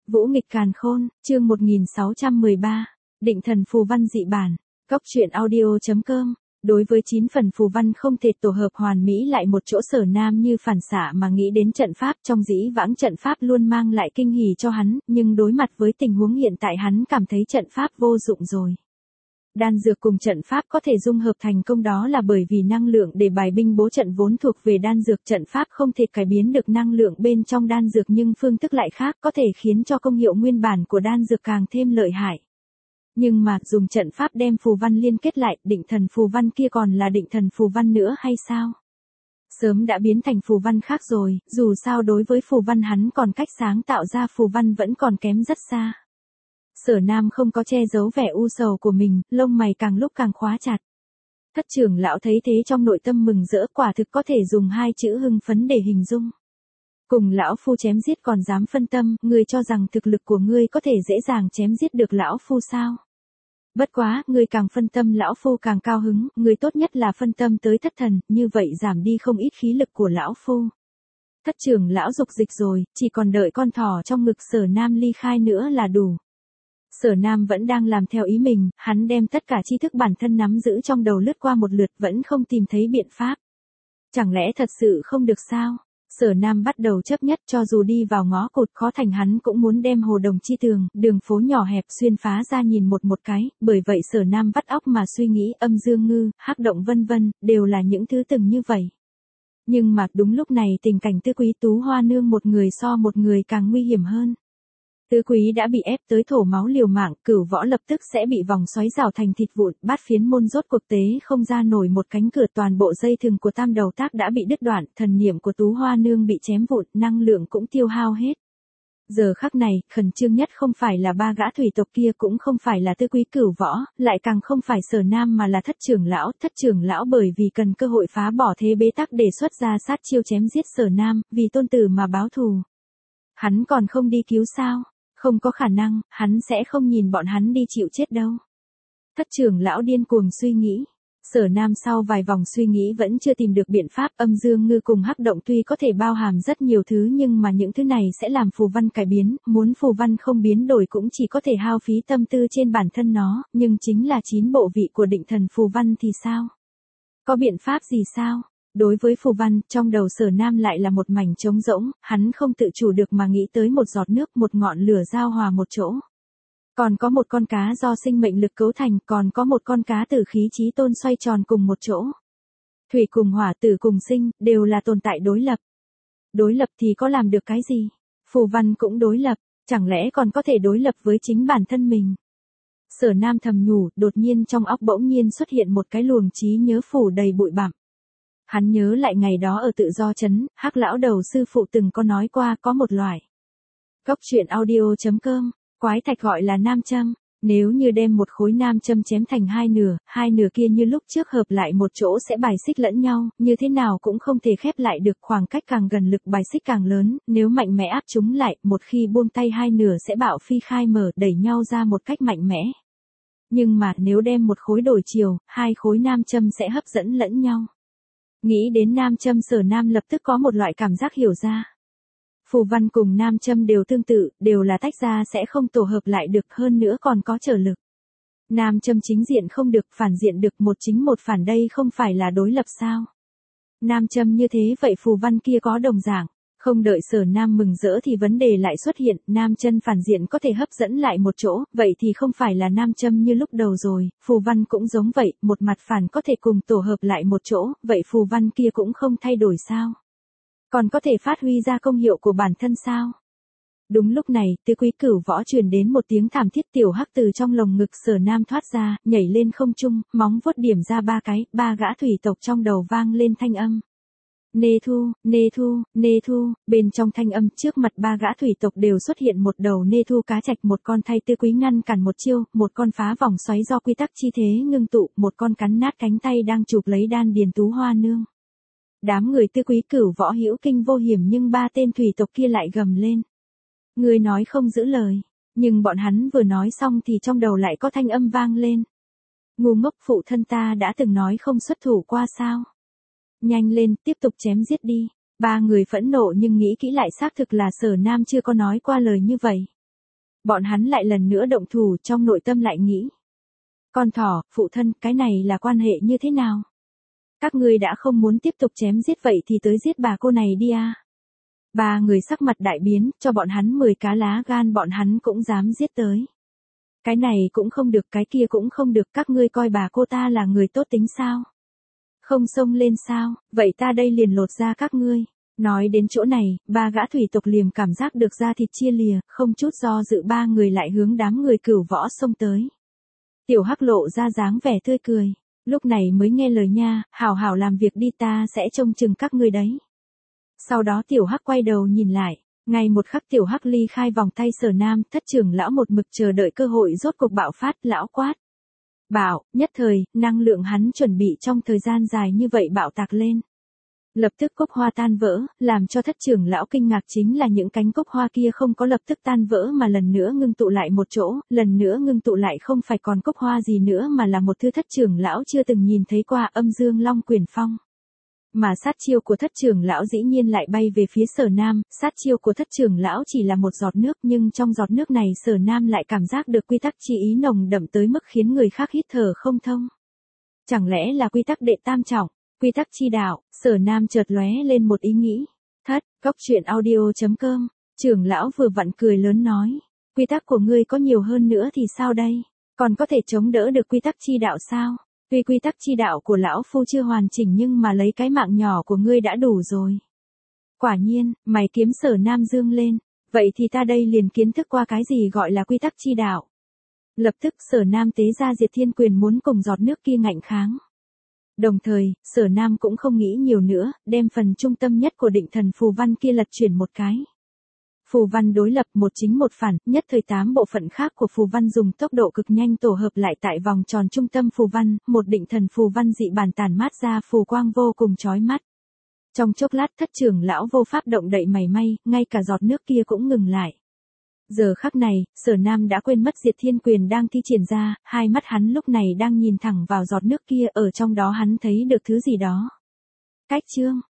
Vũ nghịch càn khôn, chương 1613, định thần phù văn dị bản, góc truyện audio.com. Đối với 9 phần phù văn không thể tổ hợp hoàn mỹ lại một chỗ, Sở Nam như phản xạ mà nghĩ đến trận pháp. Trong dĩ vãng trận pháp luôn mang lại kinh hỉ cho hắn, nhưng đối mặt với tình huống hiện tại hắn cảm thấy trận pháp vô dụng rồi. Đan dược cùng trận pháp có thể dung hợp thành công, đó là bởi vì năng lượng để bài binh bố trận vốn thuộc về đan dược, trận pháp không thể cải biến được năng lượng bên trong đan dược, nhưng phương thức lại khác, có thể khiến cho công hiệu nguyên bản của đan dược càng thêm lợi hại. Nhưng mà dùng trận pháp đem phù văn liên kết lại, định thần phù văn kia còn là định thần phù văn nữa hay sao? Sớm đã biến thành phù văn khác rồi, dù sao đối với phù văn hắn còn cách sáng tạo ra phù văn vẫn còn kém rất xa. Sở Nam không có che giấu vẻ u sầu của mình, lông mày càng lúc càng khóa chặt. Thất trưởng lão thấy thế trong nội tâm mừng rỡ, quả thực có thể dùng 2 chữ hưng phấn để hình dung. Cùng lão phu chém giết còn dám phân tâm, ngươi cho rằng thực lực của ngươi có thể dễ dàng chém giết được lão phu sao? Bất quá, ngươi càng phân tâm lão phu càng cao hứng, ngươi tốt nhất là phân tâm tới thất thần, như vậy giảm đi không ít khí lực của lão phu. Thất trưởng lão dục dịch rồi, chỉ còn đợi con thỏ trong ngực Sở Nam ly khai nữa là đủ. Sở Nam vẫn đang làm theo ý mình, hắn đem tất cả tri thức bản thân nắm giữ trong đầu lướt qua một lượt vẫn không tìm thấy biện pháp. Chẳng lẽ thật sự không được sao? Sở Nam bắt đầu chấp nhất, cho dù đi vào ngõ cụt khó thành hắn cũng muốn đem hồ đồng chi tường, đường phố nhỏ hẹp xuyên phá ra nhìn một cái, bởi vậy Sở Nam vắt óc mà suy nghĩ, âm dương ngư, hắc động vân vân, đều là những thứ từng như vậy. Nhưng mà đúng lúc này tình cảnh Tư Quý Tú Hoa Nương một người so một người càng nguy hiểm hơn. Tứ Quý đã bị ép tới thổ máu liều mạng, Cửu Võ lập tức sẽ bị vòng xoáy rào thành thịt vụn, Bát Phiến môn rốt cuộc tế không ra nổi một cánh cửa, toàn bộ dây thừng của Tam Đầu Tác đã bị đứt đoạn, thần niệm của Tú Hoa Nương bị chém vụn, năng lượng cũng tiêu hao hết. Giờ khắc này, khẩn trương nhất không phải là 3 gã thủy tộc kia, cũng không phải là Tứ Quý Cửu Võ, lại càng không phải Sở Nam mà là Thất trưởng lão bởi vì cần cơ hội phá bỏ thế bế tắc đề xuất ra sát chiêu chém giết Sở Nam, vì tôn tử mà báo thù. Hắn còn không đi cứu sao? Không có khả năng, hắn sẽ không nhìn bọn hắn đi chịu chết đâu. Thất trưởng lão điên cuồng suy nghĩ. Sở Nam sau vài vòng suy nghĩ vẫn chưa tìm được biện pháp, âm dương ngư cùng hắc động tuy có thể bao hàm rất nhiều thứ nhưng mà những thứ này sẽ làm phù văn cải biến, muốn phù văn không biến đổi cũng chỉ có thể hao phí tâm tư trên bản thân nó, nhưng chính là 9 bộ vị của định thần phù văn thì sao? Có biện pháp gì sao? Đối với phù văn, trong đầu Sở Nam lại là một mảnh trống rỗng, hắn không tự chủ được mà nghĩ tới một giọt nước, một ngọn lửa giao hòa một chỗ. Còn có một con cá do sinh mệnh lực cấu thành, còn có một con cá tử khí chí tôn xoay tròn cùng một chỗ. Thủy cùng hỏa, tử cùng sinh, đều là tồn tại đối lập. Đối lập thì có làm được cái gì? Phù văn cũng đối lập, chẳng lẽ còn có thể đối lập với chính bản thân mình? Sở Nam thầm nhủ, đột nhiên trong óc bỗng nhiên xuất hiện một cái luồng trí nhớ phủ đầy bụi bặm. Hắn nhớ lại ngày đó ở Tự Do trấn, Hắc lão đầu sư phụ từng có nói qua, có một loại. Góc truyện audio.com, quái thạch gọi là nam châm, nếu như đem một khối nam châm chém thành hai nửa kia như lúc trước hợp lại một chỗ sẽ bài xích lẫn nhau, như thế nào cũng không thể khép lại được, khoảng cách càng gần lực bài xích càng lớn, nếu mạnh mẽ áp chúng lại, một khi buông tay hai nửa sẽ bạo phi khai mở, đẩy nhau ra một cách mạnh mẽ. Nhưng mà nếu đem một khối đổi chiều, 2 khối nam châm sẽ hấp dẫn lẫn nhau. Nghĩ đến nam châm, Sở Nam lập tức có một loại cảm giác hiểu ra. Phù văn cùng nam châm đều tương tự, đều là tách ra sẽ không tổ hợp lại được, hơn nữa còn có trở lực. Nam châm chính diện không được, phản diện được, một chính một phản, đây không phải là đối lập sao? Nam châm như thế vậy phù văn kia có đồng dạng. Không đợi Sở Nam mừng rỡ thì vấn đề lại xuất hiện, nam chân phản diện có thể hấp dẫn lại một chỗ, vậy thì không phải là nam châm như lúc đầu rồi, phù văn cũng giống vậy, một mặt phản có thể cùng tổ hợp lại một chỗ, vậy phù văn kia cũng không thay đổi sao? Còn có thể phát huy ra công hiệu của bản thân sao? Đúng lúc này, Tứ Quý Cửu Võ truyền đến một tiếng thảm thiết, tiểu hắc từ trong lồng ngực Sở Nam thoát ra, nhảy lên không trung, móng vuốt điểm ra 3 cái, 3 gã thủy tộc trong đầu vang lên thanh âm. Nê thu, nê thu, nê thu, bên trong thanh âm trước mặt 3 gã thủy tộc đều xuất hiện một đầu nê thu cá trạch, một con thay Tư Quý ngăn cản một chiêu, một con phá vòng xoáy do quy tắc chi thế ngưng tụ, một con cắn nát cánh tay đang chụp lấy đan điền Tú Hoa Nương. Đám người Tư Quý Cửu Võ hữu kinh vô hiểm, nhưng 3 tên thủy tộc kia lại gầm lên. Người nói không giữ lời, nhưng bọn hắn vừa nói xong thì trong đầu lại có thanh âm vang lên. Ngu ngốc, phụ thân ta đã từng nói không xuất thủ qua sao? Nhanh lên, tiếp tục chém giết đi. 3 người phẫn nộ nhưng nghĩ kỹ lại xác thực là Sở Nam chưa có nói qua lời như vậy. Bọn hắn lại lần nữa động thủ, trong nội tâm lại nghĩ. Con thỏ, phụ thân, cái này là quan hệ như thế nào? Các ngươi đã không muốn tiếp tục chém giết vậy thì tới giết bà cô này đi a. Ba người sắc mặt đại biến, cho bọn hắn 10 cá lá gan bọn hắn cũng dám giết tới. Cái này cũng không được, cái kia cũng không được, các ngươi coi bà cô ta là người tốt tính sao? Không xông lên sao, vậy ta đây liền lột ra các ngươi. Nói đến chỗ này, ba gã thủy tộc liềm cảm giác được da thịt chia lìa, không chút do dự ba người lại hướng đám người cửu võ xông tới. Tiểu Hắc lộ ra dáng vẻ tươi cười, lúc này mới nghe lời nha, hảo hảo làm việc đi, ta sẽ trông chừng các ngươi đấy. Sau đó Tiểu Hắc quay đầu nhìn lại, ngay một khắc Tiểu Hắc ly khai vòng tay Sở Nam, thất trưởng lão một mực chờ đợi cơ hội rốt cuộc bạo phát, lão quát. Bảo, nhất thời, năng lượng hắn chuẩn bị trong thời gian dài như vậy bạo tạc lên. Lập tức cốc hoa tan vỡ, làm cho thất trưởng lão kinh ngạc chính là những cánh cốc hoa kia không có lập tức tan vỡ mà lần nữa ngưng tụ lại một chỗ, lần nữa ngưng tụ lại không phải còn cốc hoa gì nữa mà là một thứ thất trưởng lão chưa từng nhìn thấy qua, âm dương long quyền phong. Mà sát chiêu của thất trưởng lão dĩ nhiên lại bay về phía Sở Nam, sát chiêu của thất trưởng lão chỉ là một giọt nước nhưng trong giọt nước này Sở Nam lại cảm giác được quy tắc chi ý nồng đậm tới mức khiến người khác hít thở không thông. Chẳng lẽ là quy tắc đệ tam trọng, quy tắc chi đạo? Sở Nam chợt lóe lên một ý nghĩ. Thất, góc truyện audio.com, trưởng lão vừa vặn cười lớn nói, quy tắc của ngươi có nhiều hơn nữa thì sao đây, còn có thể chống đỡ được quy tắc chi đạo sao? Tuy quy tắc chi đạo của lão phu chưa hoàn chỉnh nhưng mà lấy cái mạng nhỏ của ngươi đã đủ rồi. Quả nhiên, mày kiếm Sở Nam dương lên, vậy thì ta đây liền kiến thức qua cái gì gọi là quy tắc chi đạo. Lập tức Sở Nam tế ra Diệt Thiên Quyền muốn cùng giọt nước kia ngạnh kháng. Đồng thời, Sở Nam cũng không nghĩ nhiều nữa, đem phần trung tâm nhất của định thần phù văn kia lật chuyển một cái. Phù văn đối lập một chính một phản, nhất thời 8 bộ phận khác của phù văn dùng tốc độ cực nhanh tổ hợp lại tại vòng tròn trung tâm phù văn, một định thần phù văn dị bản tản mát ra phù quang vô cùng chói mắt. Trong chốc lát thất trưởng lão vô pháp động đậy mảy may, ngay cả giọt nước kia cũng ngừng lại. Giờ khắc này, Sở Nam đã quên mất Diệt Thiên Quyền đang thi triển ra, hai mắt hắn lúc này đang nhìn thẳng vào giọt nước kia, ở trong đó hắn thấy được thứ gì đó. Cách chương